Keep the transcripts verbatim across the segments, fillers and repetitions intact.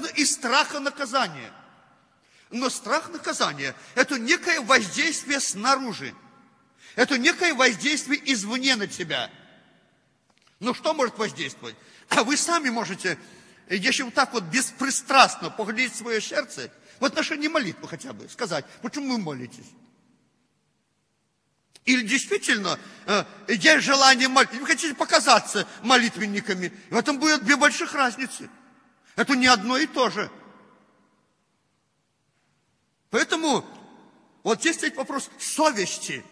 написано из страха наказания. Но страх наказания – это некое воздействие снаружи. Это некое воздействие извне на тебя. Но что может воздействовать? А вы сами можете, если вот так вот беспристрастно поглядеть в свое сердце, в отношении молитвы хотя бы, сказать, почему вы молитесь? Или действительно э, есть желание молиться, вы хотите показаться молитвенниками, в этом будет две больших разницы. Это не одно и то же. Поэтому вот здесь стоит вопрос совести.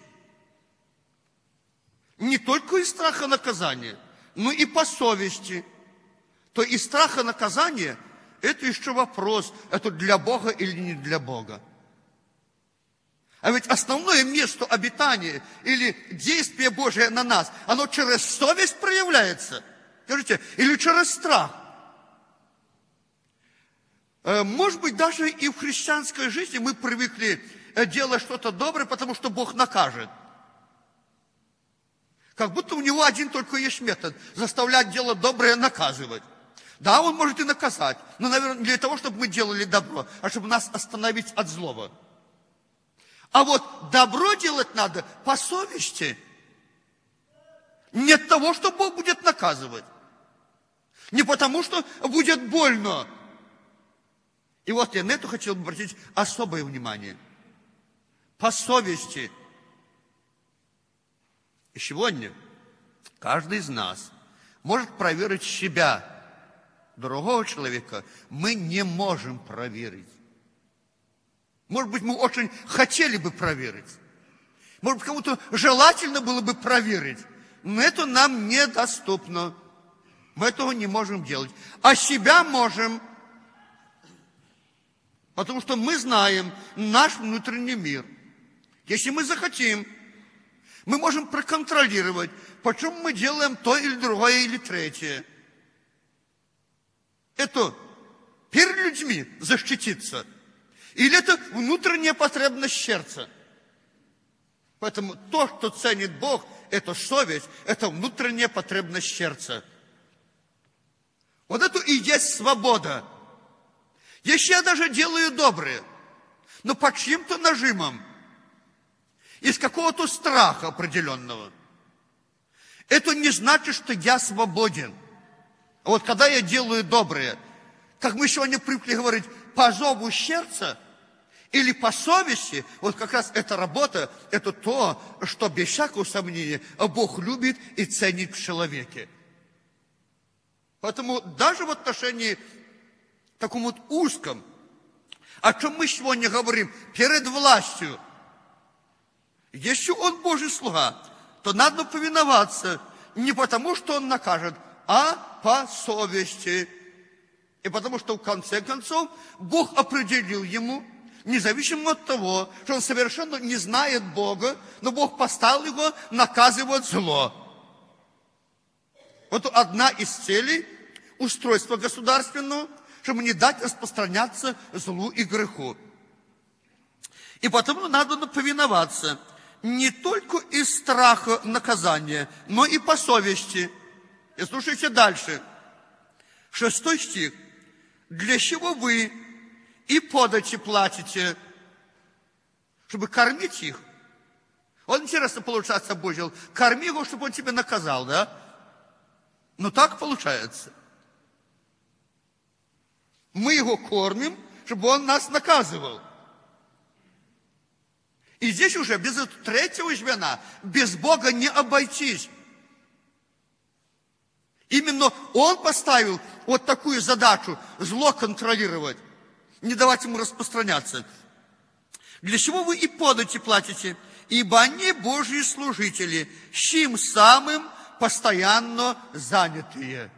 Не только из страха наказания, но и по совести. То из страха наказания это еще вопрос, это для Бога или не для Бога. А ведь основное место обитания или действие Божие на нас, оно через совесть проявляется. Скажите, или через страх. Может быть, даже и в христианской жизни мы привыкли делать что-то доброе, потому что Бог накажет. Как будто у него один только есть метод – заставлять делать доброе, наказывать. Да, он может и наказать, но, наверное, не для того, чтобы мы делали добро, а чтобы нас остановить от злого. А вот добро делать надо по совести. Не от того, что Бог будет наказывать. Не потому, что будет больно. И вот я на это хотел бы обратить особое внимание. По совести. И сегодня каждый из нас может проверить себя. Другого человека мы не можем проверить. Может быть, мы очень хотели бы проверить. Может быть, кому-то желательно было бы проверить. Но это нам недоступно. Мы этого не можем делать. А себя можем. Потому что мы знаем наш внутренний мир. Если мы захотим, мы можем проконтролировать, почему мы делаем то или другое или третье. Это перед людьми защититься. Или это внутренняя потребность сердца. Поэтому то, что ценит Бог, это совесть, это внутренняя потребность сердца. Вот это и есть свобода. Если я даже делаю доброе, но под чьим-то нажимом, из какого-то страха определенного, это не значит, что я свободен. А вот когда я делаю доброе, как мы сегодня привыкли говорить, по зову сердца или по совести, вот как раз эта работа, это то, что без всякого сомнения Бог любит и ценит в человеке. Поэтому даже в отношении таком вот узком, о чем мы сегодня говорим, перед властью, если он Божий слуга, то надо повиноваться не потому, что он накажет, а по совести. И потому что в конце концов Бог определил ему, независимо от того, что он совершенно не знает Бога, но Бог поставил его наказывать зло. Вот одна из целей устройства государственного, чтобы не дать распространяться злу и греху. И потому надо повиноваться не только из страха наказания, но и по совести. И слушайте дальше. Шестой стих. Для чего вы и подати платите, чтобы кормить их? Вот интересно получается, Божий, корми его, чтобы он тебя наказал, да? Но так получается. Мы его кормим, чтобы он нас наказывал. И здесь уже без этого третьего звена, без Бога не обойтись. Именно он поставил вот такую задачу, зло контролировать, не давать ему распространяться. Для чего вы и подати платите? Ибо они Божьи служители, чьим самым постоянно занятые.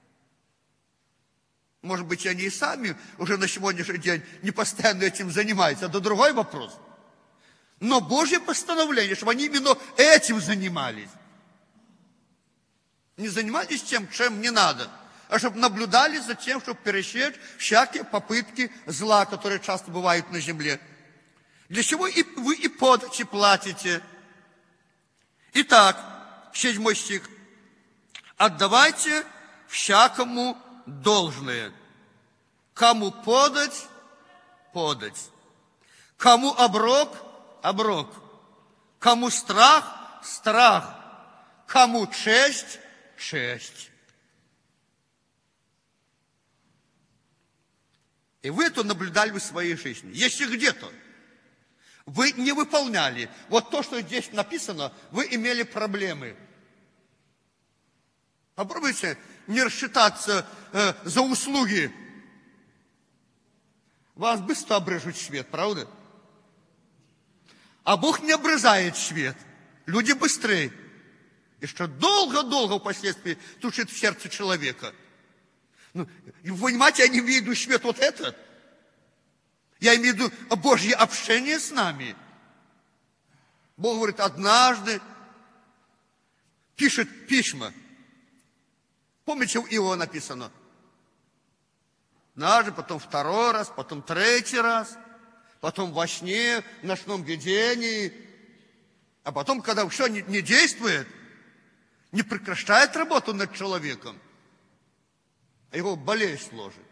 Может быть, они и сами уже на сегодняшний день не постоянно этим занимаются. Это другой вопрос. Но Божье постановление, чтобы они именно этим занимались. Не занимались тем, чем не надо, а чтобы наблюдали за тем, чтобы пересечь всякие попытки зла, которые часто бывают на земле. Для чего и вы и подати платите? Итак, седьмой стих. Отдавайте всякому должное. Кому подать, подать. Кому оброк, оброк. Кому страх, страх. Кому честь, честь. И вы это наблюдали в своей жизни. Если где-то вы не выполняли вот то, что здесь написано, вы имели проблемы. Попробуйте не рассчитаться э, за услуги. Вас быстро обрежут свет, правда? А Бог не обрезает свет. Люди быстрее. И что долго-долго впоследствии тушит в сердце человека. Ну, вы понимаете, я не имею в виду свет вот этот. Я имею в виду Божье общение с нами. Бог говорит, однажды пишет письма. Помните, у Иова написано? Однажды, потом второй раз, потом третий раз, потом во сне, в ночном видении. А потом, когда все не, не действует, не прекращает работу над человеком, а его болезнь ложит.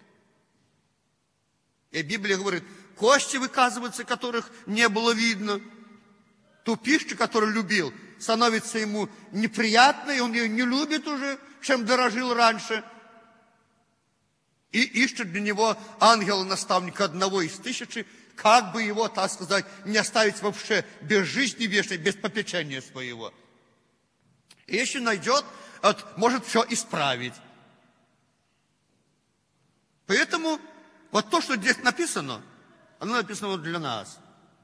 И Библия говорит, кости выказываются, которых не было видно. Ту пищу, которую любил, становится ему неприятной, он ее не любит уже, чем дорожил раньше. И ищет для него ангела-наставника одного из тысячи, как бы его, так сказать, не оставить вообще без жизни вечной, без попечения своего. И если найдет, может все исправить. Поэтому вот то, что здесь написано, оно написано вот для нас.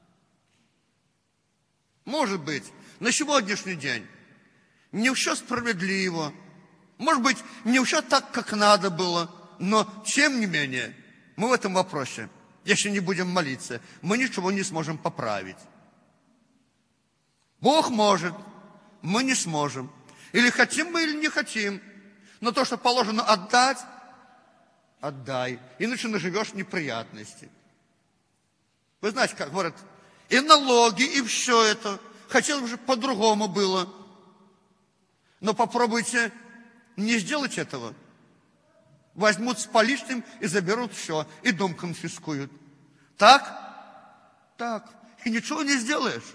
Может быть, на сегодняшний день не все справедливо, может быть, не все так, как надо было, но, тем не менее, мы в этом вопросе, если не будем молиться, мы ничего не сможем поправить. Бог может, мы не сможем. Или хотим мы, или не хотим. Но то, что положено отдать, отдай. Иначе наживешь неприятности. Вы знаете, как говорят, и налоги, и все это. Хотелось бы, чтобы по-другому было. Но попробуйте не сделать этого. Возьмут с поличным и заберут все. И дом конфискуют. Так? Так. И ничего не сделаешь.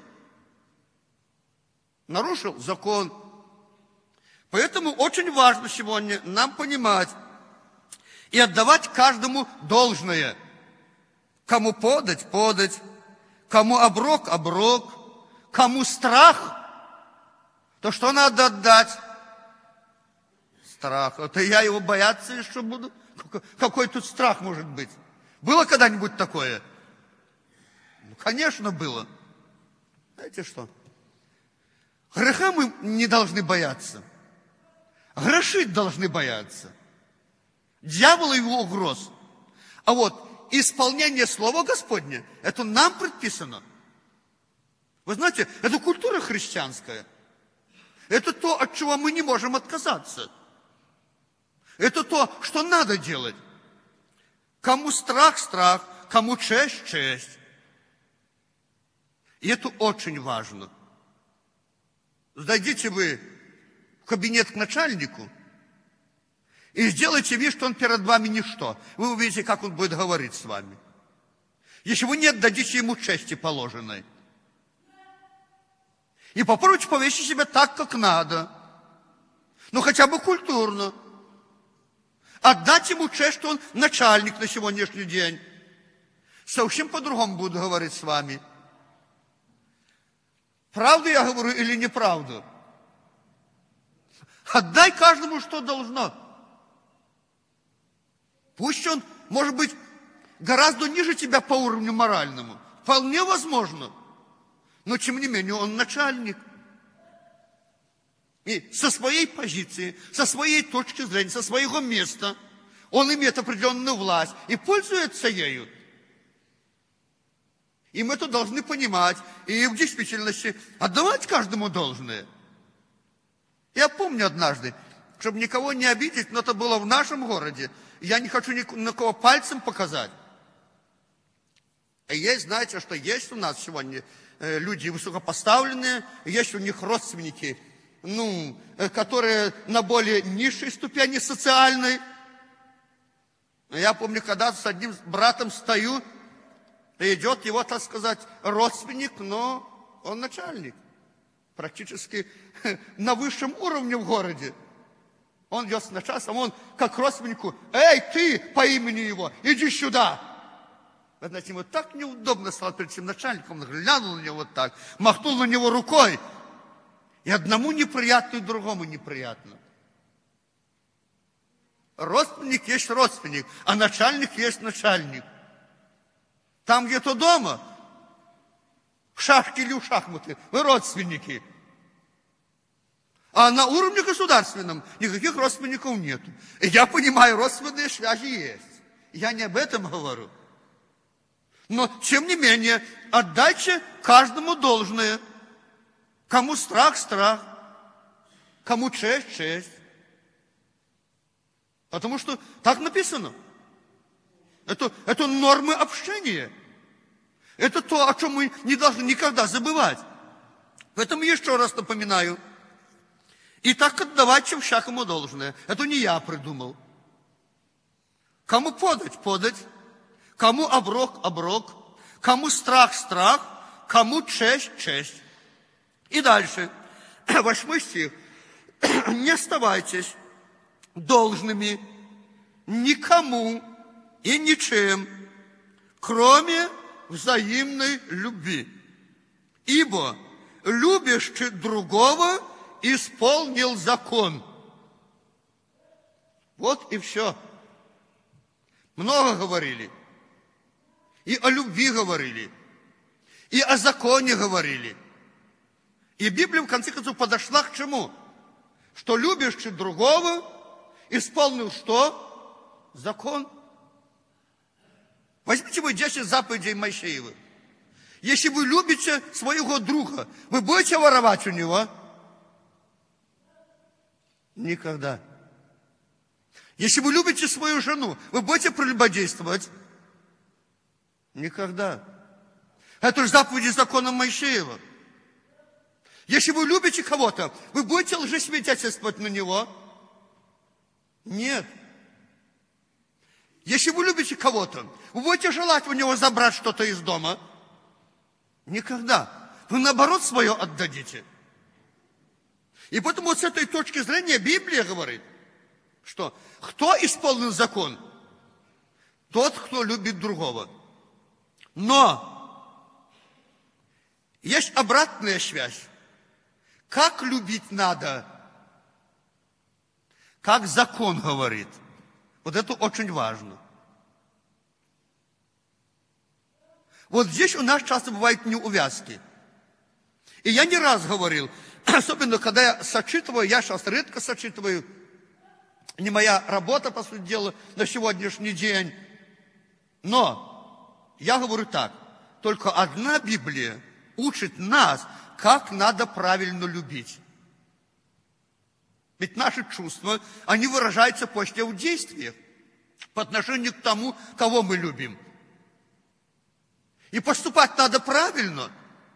Нарушил закон. Поэтому очень важно сегодня нам понимать и отдавать каждому должное. Кому подать, подать. Кому оброк, оброк. Кому страх, то что надо отдать? Страх. Это я его бояться еще буду? Какой тут страх может быть? Было когда-нибудь такое? Ну, конечно, было. Знаете что? Греха мы не должны бояться. Грешить должны бояться. Дьявола и его угроз. А вот исполнение Слова Господня, это нам предписано. Вы знаете, это культура христианская. Это то, от чего мы не можем отказаться. Это то, что надо делать. Кому страх, страх, кому честь, честь. И это очень важно. Зайдите вы в кабинет к начальнику и сделайте вид, что он перед вами ничто. Вы увидите, как он будет говорить с вами. Если вы не отдадите ему чести положенной. И попробуйте повести себя так, как надо. Ну, хотя бы культурно. Отдать ему честь, что он начальник на сегодняшний день. Совсем по-другому буду говорить с вами. Правду я говорю или неправду? Отдай каждому, что должно. Пусть он, может быть, гораздо ниже тебя по уровню моральному. Вполне возможно. Но, тем не менее, он начальник. И со своей позиции, со своей точки зрения, со своего места, он имеет определенную власть и пользуется ею. И мы это должны понимать и в действительности отдавать каждому должное. Я помню однажды, чтобы никого не обидеть, но это было в нашем городе. Я не хочу ни на кого пальцем показать. И есть, знаете, что есть у нас сегодня люди высокопоставленные, есть у них родственники, ну, которые на более низшей ступени социальной. Я помню, когда с одним братом стою, и идет его, так сказать, родственник, но он начальник. Практически на высшем уровне в городе. Он идет с начальством, он как родственнику: эй, ты, по имени его, иди сюда. Вы знаете, ему так неудобно стало перед этим начальником, он глянул на него вот так, махнул на него рукой. И одному неприятно, и другому неприятно. Родственник есть родственник, а начальник есть начальник. Там где-то дома, в шашки или в шахматы, вы родственники. А на уровне государственном никаких родственников нет. И я понимаю, родственные связи есть. Я не об этом говорю. Но, тем не менее, отдайте каждому должное. Кому страх – страх, кому честь – честь. Потому что так написано. Это, это нормы общения. Это то, о чем мы не должны никогда забывать. Поэтому еще раз напоминаю. И так отдавайте всякому должное. Это не я придумал. Кому подать – подать. Кому оброк – оброк. Кому страх – страх. Кому честь – честь. И дальше. Восьмой стих. Не оставайтесь должными никому и ничем, кроме взаимной любви. Ибо любящий другого исполнил закон. Вот и все. Много говорили. И о любви говорили. И о законе говорили. И Библия, в конце концов, подошла к чему? Что любящий другого исполнил что? Закон. Возьмите вы десять заповедей Моисеевых. Если вы любите своего друга, вы будете воровать у него? Никогда. Если вы любите свою жену, вы будете прелюбодействовать? Никогда. Это же заповеди закона Моисеева. Если вы любите кого-то, вы будете лжесвидетельствовать на него? Нет. Если вы любите кого-то, вы будете желать у него забрать что-то из дома? Никогда. Вы наоборот свое отдадите. И поэтому вот с этой точки зрения Библия говорит, что кто исполнил закон? Тот, кто любит другого. Но есть обратная связь. Как любить надо? Как закон говорит. Вот это очень важно. Вот здесь у нас часто бывают неувязки. И я не раз говорил, особенно когда я сочитываю, я сейчас редко сочитываю, не моя работа, по сути дела, на сегодняшний день. Но я говорю так, только одна Библия учит нас, как надо правильно любить. Ведь наши чувства, они выражаются после в действиях по отношению к тому, кого мы любим. И поступать надо правильно,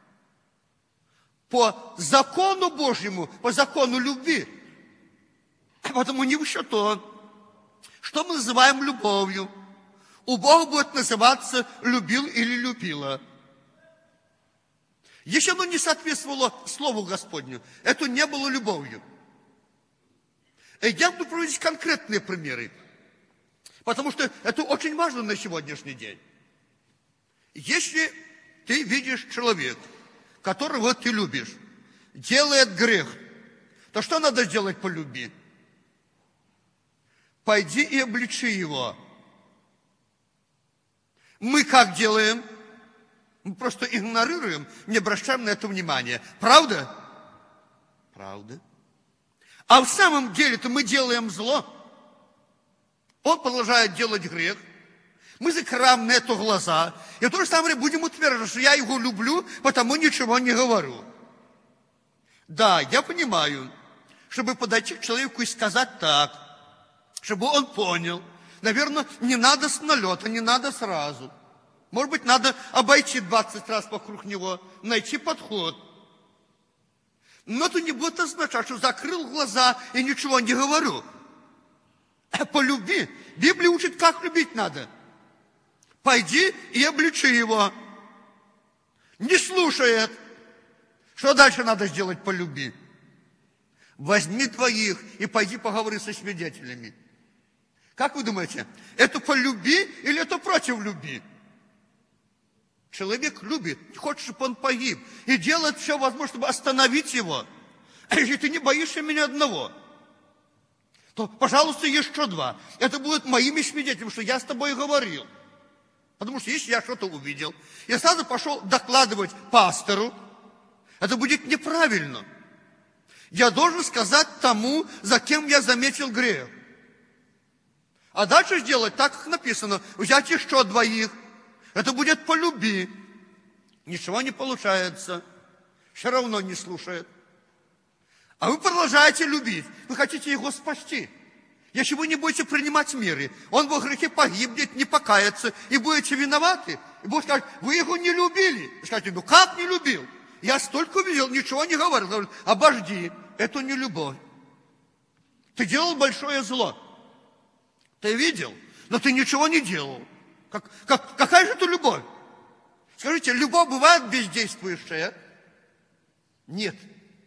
по закону Божьему, по закону любви. Потому не все то, что мы называем любовью. У Бога будет называться «любил» или «любила». Если оно не соответствовало Слову Господню, это не было любовью. И я буду приводить конкретные примеры, потому что это очень важно на сегодняшний день. Если ты видишь человека, которого ты любишь, делает грех, то что надо сделать по любви? Пойди и обличи его. Мы как делаем? Мы просто игнорируем, не обращаем на это внимания. Правда? Правда. А в самом деле-то мы делаем зло. Он продолжает делать грех. Мы закрываем на это глаза. И в то же самое будем утверждать, что я его люблю, потому ничего не говорю. Да, я понимаю, чтобы подойти к человеку и сказать так, чтобы он понял. Наверное, не надо с налета, не надо сразу. Может быть, надо обойти двадцать раз вокруг него, найти подход. Но это не будет означать, что закрыл глаза и ничего не говорю. По любви. Библия учит, как любить надо. Пойди и обличи его. Не слушает. Что дальше надо сделать по любви? Возьми двоих и пойди поговори со свидетелями. Как вы думаете, это по любви или это против любви? Человек любит, хочет, чтобы он погиб. И делает все возможное, чтобы остановить его. Если ты не боишься меня одного, то, пожалуйста, еще два. Это будет моими свидетелями, что я с тобой говорил. Потому что если я что-то увидел, я сразу пошел докладывать пастору, это будет неправильно. Я должен сказать тому, за кем я заметил грех. А дальше сделать так, как написано, взять еще двоих. Это будет по любви. Ничего не получается. Все равно не слушает. А вы продолжаете любить. Вы хотите его спасти. Если вы не будете принимать меры, он во грехе погибнет, не покается, и будете виноваты. И Бог скажет, вы его не любили. Вы скажете, ну как не любил? Я столько видел, ничего не говорил. Говорит, обожди, это не любовь. Ты делал большое зло. Ты видел, но ты ничего не делал. Как, как, какая же это любовь? Скажите, любовь бывает бездействующая? Нет.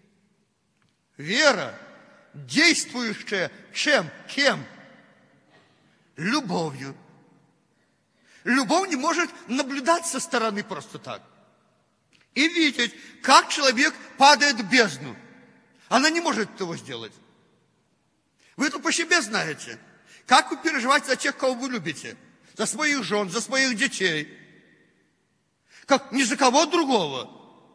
Вера, действующая чем? Кем? Любовью. Любовь не может наблюдать со стороны просто так. И видеть, как человек падает в бездну. Она не может этого сделать. Вы это по себе знаете. Как вы переживаете за тех, кого вы любите? За своих жен, за своих детей. Как ни за кого другого.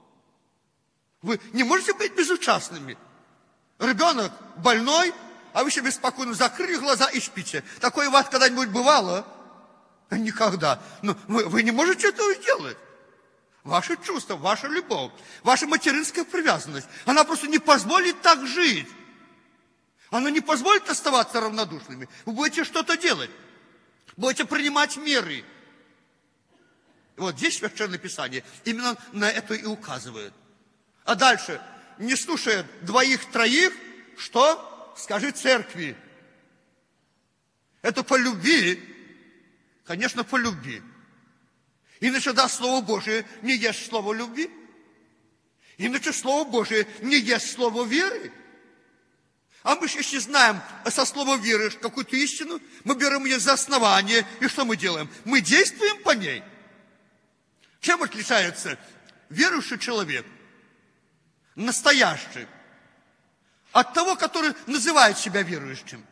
Вы не можете быть безучастными. Ребенок больной, а вы себе спокойно закрыли глаза и спите. Такое у вас когда-нибудь бывало? Никогда. Но вы, вы не можете этого сделать. Ваши чувства, ваша любовь, ваша материнская привязанность, она просто не позволит так жить. Она не позволит оставаться равнодушными. Вы будете что-то делать. Будете принимать меры. И вот здесь Священное Писание именно на это и указывает. А дальше, не слушая двоих-троих, что? Скажи церкви. Это по любви. Конечно, по любви. Иначе, да, Слово Божие не есть Слово любви. Иначе Слово Божие не есть Слово веры. А мы же, если знаем со слова веры какую-то истину, мы берем ее за основание, и что мы делаем? Мы действуем по ней. Чем отличается верующий человек, настоящий, от того, который называет себя верующим?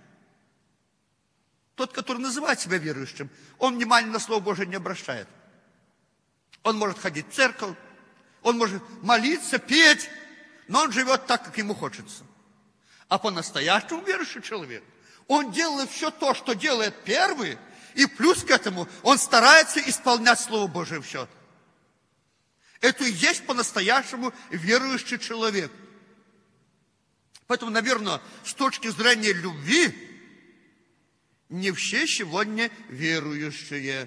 Тот, который называет себя верующим, он внимания на Слово Божие не обращает. Он может ходить в церковь, он может молиться, петь, но он живет так, как ему хочется. А по-настоящему верующий человек, он делает все то, что делает первый, и плюс к этому он старается исполнять Слово Божие в счет. Это и есть по-настоящему верующий человек. Поэтому, наверное, с точки зрения любви, не все сегодня верующие.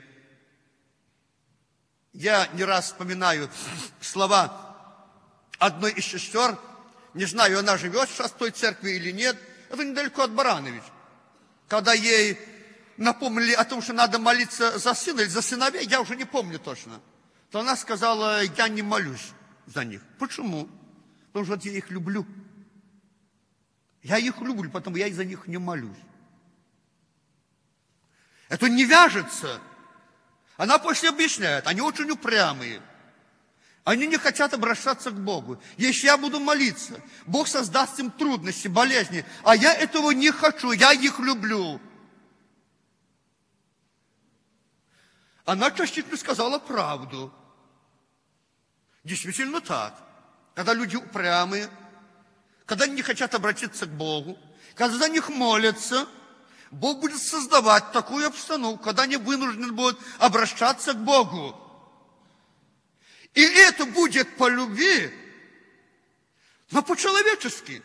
Я не раз вспоминаю слова одной из сестер, не знаю, она живет сейчас в той церкви или нет, это недалеко от Баранович. Когда ей напомнили о том, что надо молиться за сына или за сыновей, я уже не помню точно, то она сказала, я не молюсь за них. Почему? Потому что вот я их люблю. Я их люблю, потому я за них не молюсь. Это не вяжется. Она после объясняет, они очень упрямые. Они не хотят обращаться к Богу. Если я буду молиться, Бог создаст им трудности, болезни, а я этого не хочу, я их люблю. Она частично сказала правду. Действительно так. Когда люди упрямые, когда они не хотят обратиться к Богу, когда за них молятся, Бог будет создавать такую обстановку, когда они вынуждены будут обращаться к Богу. И это будет по любви, но по-человечески.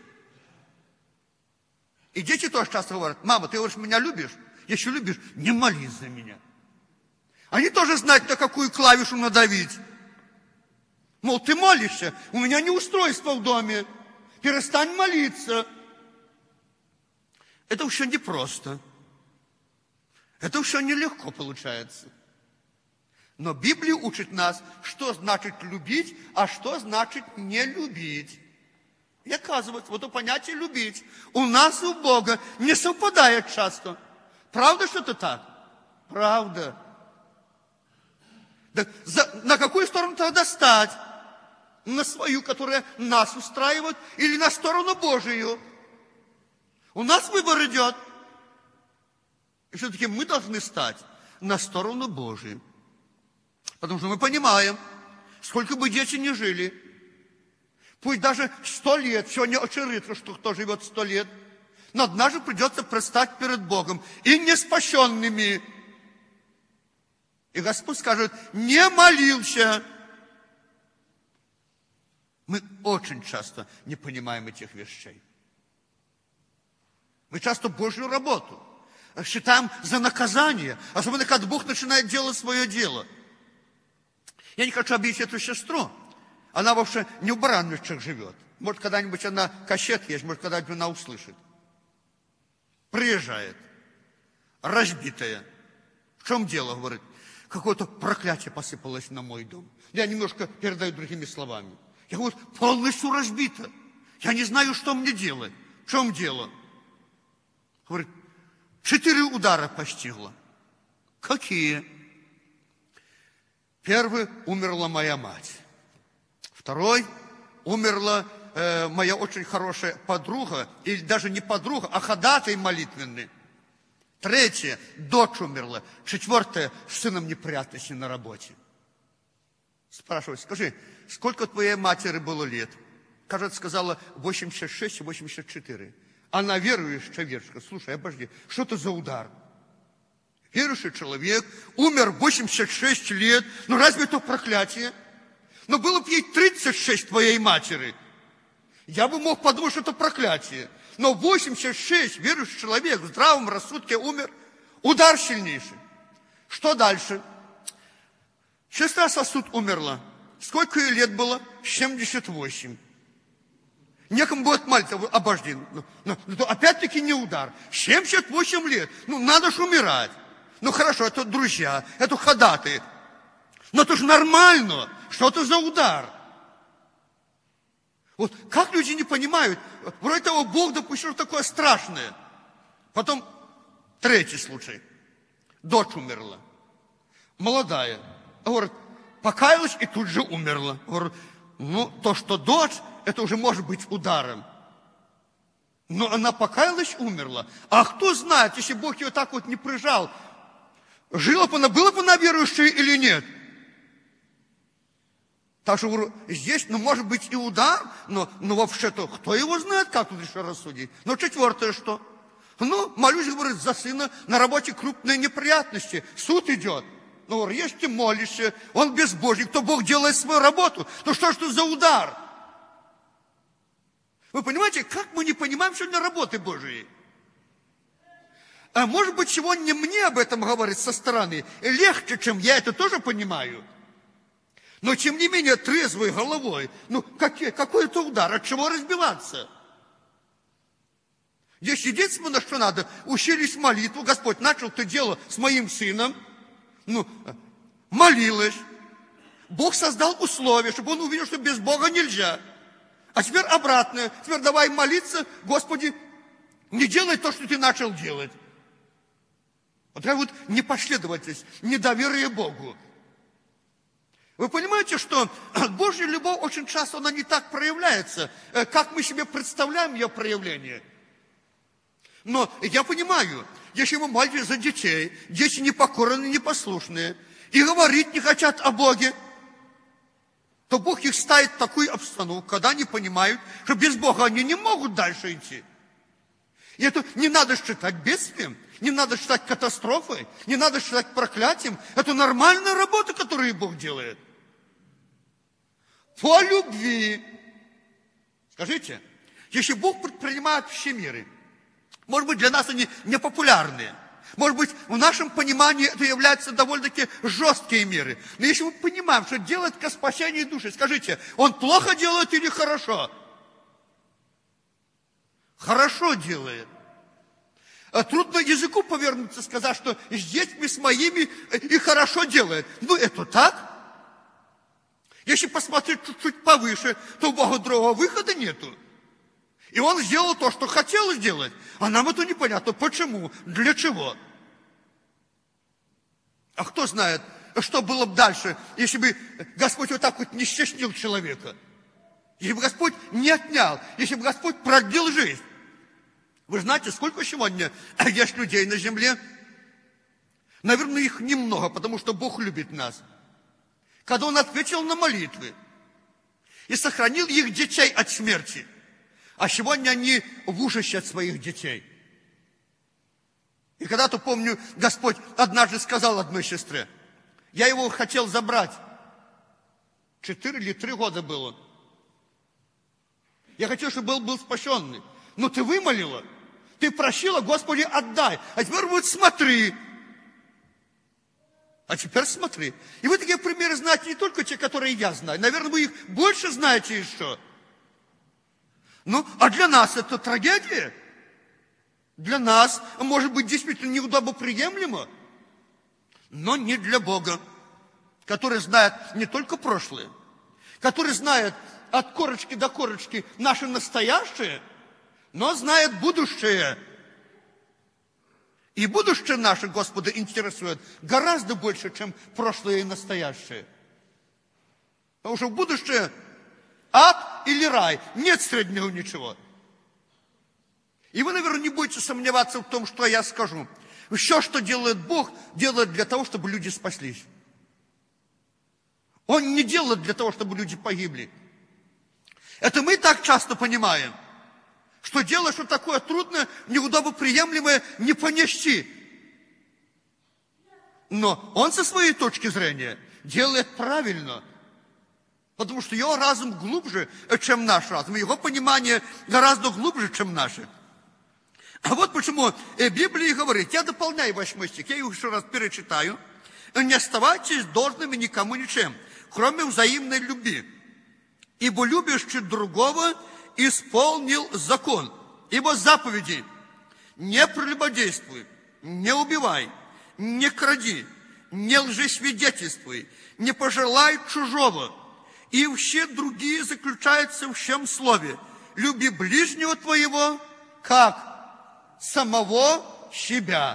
И дети тоже часто говорят, мама, ты говоришь, меня любишь? Если любишь, не молись за меня. Они тоже знают, на какую клавишу надавить. Мол, ты молишься, у меня неустройство в доме, перестань молиться. Это еще непросто. Это все нелегко получается. Но Библия учит нас, что значит любить, а что значит не любить. И оказывается, вот это понятие «любить» у нас и у Бога не совпадает часто. Правда, что это так? Правда. Так за, на какую сторону тогда стать? На свою, которая нас устраивает, или на сторону Божию? У нас выбор идет. И все-таки мы должны стать на сторону Божию. Потому что мы понимаем, сколько бы дети ни жили, пусть даже сто лет, сегодня очень редко, что кто живет сто лет, но однажды придется предстать перед Богом и неспасенными. И Господь скажет: не молился. Мы очень часто не понимаем этих вещей. Мы часто Божью работу считаем за наказание, особенно когда Бог начинает делать свое дело. Я не хочу обидеть эту сестру. Она вообще не в Барановичах живет. Может, когда-нибудь она кассет есть, может, когда-нибудь она услышит. Приезжает, разбитая. В чем дело, говорит? Какое-то проклятие посыпалось на мой дом. Я немножко передаю другими словами. Я говорю, полностью разбита. Я не знаю, что мне делать. В чем дело? Говорит, четыре удара постигло. Какие? Первый, умерла моя мать. Второй, умерла э, моя очень хорошая подруга, или даже не подруга, а ходатай молитвенный. Третье, дочь умерла. Четвертое, с сыном неприятности на работе. Спрашиваю, скажи, сколько твоей матери было лет? Кажется, сказала восемьдесят шесть - восемьдесят четыре. Она верующая вершка. Слушай, обожди, что это за удар? Верующий человек, умер восемьдесят шесть лет. Ну разве это проклятие? Но было бы ей тридцать шесть твоей матери. Я бы мог подумать, что это проклятие. Но восемьдесят шесть, верующий человек в здравом рассудке умер. Удар сильнейший. Что дальше? Сестра сосуд умерла. Сколько ей лет было? семьдесят восемь. Некому будет молиться. Обожди. Ну, ну, ну, опять-таки не удар. семьдесят восемь лет. Ну, надо ж умирать. Ну, хорошо, это друзья, это ходатые. Но это же нормально. Что это за удар? Вот как люди не понимают, вроде того, Бог допустил такое страшное. Потом третий случай. Дочь умерла. Молодая. Говорит, покаялась и тут же умерла. Говорит, ну, то, что дочь, это уже может быть ударом. Но она покаялась, умерла. А кто знает, если Бог ее так вот не прижал, жила бы она, была бы она верующей или нет? Так что, говорю, здесь, ну, может быть и удар, но, но вообще-то, кто его знает, как тут еще рассудить? Но четвертое что? Ну, молюсь, говорит, за сына, на работе крупные неприятности, суд идет. Ну, говорю, если ты молишься, он безбожник, то Бог делает свою работу, то что ж это за удар? Вы понимаете, как мы не понимаем сегодня работы Божией? А может быть, сегодня мне об этом говорить со стороны легче, чем я это тоже понимаю. Но, тем не менее, трезвой головой, ну, какой, какой это удар, от чего разбиваться? Здесь единственное, на что надо, учились молитву, Господь, начал ты дело с моим сыном, ну, молилась, Бог создал условия, чтобы он увидел, что без Бога нельзя. А теперь обратное, теперь давай молиться, Господи, не делай то, что ты начал делать. Вот такая вот непоследовательность, недоверие Богу. Вы понимаете, что Божья любовь очень часто она не так проявляется, как мы себе представляем ее проявление. Но я понимаю, если мы молимся за детей, дети непокорные, непослушные, и говорить не хотят о Боге, то Бог их ставит в такую обстановку, когда они понимают, что без Бога они не могут дальше идти. И это не надо считать бедствием, не надо считать катастрофой, не надо считать проклятием. Это нормальная работа, которую Бог делает. По любви. Скажите, если Бог предпринимает все меры, может быть, для нас они непопулярные, может быть, в нашем понимании это являются довольно-таки жесткие меры. Но если мы понимаем, что делает ко спасению души, скажите, он плохо делает или хорошо? Хорошо делает. А трудно языку повернуться, сказать, что с детьми с моими и хорошо делает. Ну, это так. Если посмотреть чуть-чуть повыше, то у Бога другого выхода нету. И Он сделал то, что хотел сделать. А нам это непонятно. Почему? Для чего? А кто знает, что было бы дальше, если бы Господь вот так вот не счастил человека? Если бы Господь не отнял, если бы Господь продлил жизнь. Вы знаете, сколько сегодня есть людей на земле? Наверное, их немного, потому что Бог любит нас. Когда Он ответил на молитвы и сохранил их детей от смерти, а сегодня они в ужасе от своих детей. И когда-то, помню, Господь однажды сказал одной сестре, я его хотел забрать. Четыре или три года было. Я хотел, чтобы был, был спасенный. Но ты вымолила, ты просила, Господи, отдай. А теперь вот смотри. А теперь смотри. И вы такие примеры знаете не только те, которые я знаю. Наверное, вы их больше знаете еще. Ну, а для нас это трагедия. Для нас, может быть, действительно неудобоприемлемо, но не для Бога, который знает не только прошлое, который знает от корочки до корочки наше настоящее, но знает будущее. И будущее наше Господа интересует гораздо больше, чем прошлое и настоящее. Потому что в будущее ад или рай, нет среднего ничего. И вы, наверное, не будете сомневаться в том, что я скажу. Все, что делает Бог, делает для того, чтобы люди спаслись. Он не делает для того, чтобы люди погибли. Это мы так часто понимаем, что дело, что такое трудное, неудобоприемлемое, не понести. Но он со своей точки зрения делает правильно, потому что его разум глубже, чем наш разум, его понимание гораздо глубже, чем наше. А вот почему Библия говорит, я дополняю восьмой стих, я его еще раз перечитаю. Не оставайтесь должными никому ничем, кроме взаимной любви. Ибо любящий другого исполнил закон. Ибо заповеди: не прелюбодействуй, не убивай, не кради, не лжесвидетельствуй, не пожелай чужого. И все другие заключаются в всем слове. Люби ближнего твоего, как самого себя.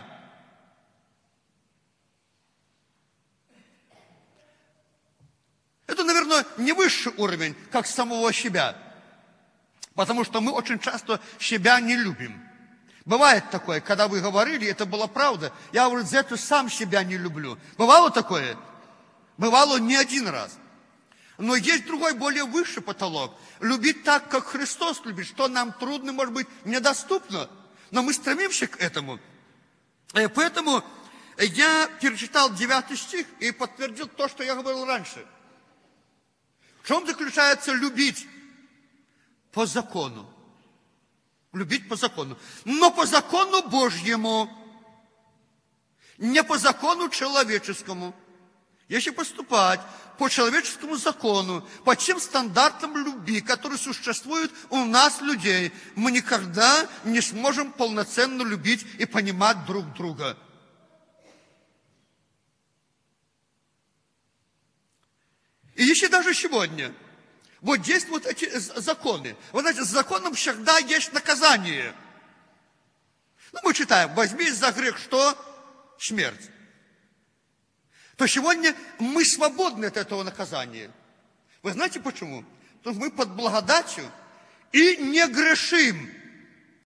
Это, наверное, не высший уровень, как самого себя. Потому что мы очень часто себя не любим. Бывает такое, когда вы говорили, это была правда. Я, говорю, за это сам себя не люблю. Бывало такое? Бывало не один раз. Но есть другой, более высший потолок. Любить так, как Христос любит, что нам трудно, может быть, недоступно. Но мы стремимся к этому. И поэтому я перечитал девятый стих и подтвердил то, что я говорил раньше. В чем заключается любить? По закону. Любить по закону. Но по закону Божьему. Не по закону человеческому. Если поступать по человеческому закону, по тем стандартам любви, которые существуют у нас, людей, мы никогда не сможем полноценно любить и понимать друг друга. И если даже сегодня вот действуют эти законы, вы знаете, с законом всегда есть наказание. Ну, мы читаем, возьми за грех что? Смерть. То сегодня мы свободны от этого наказания. Вы знаете почему? Потому что мы под благодатью и не грешим.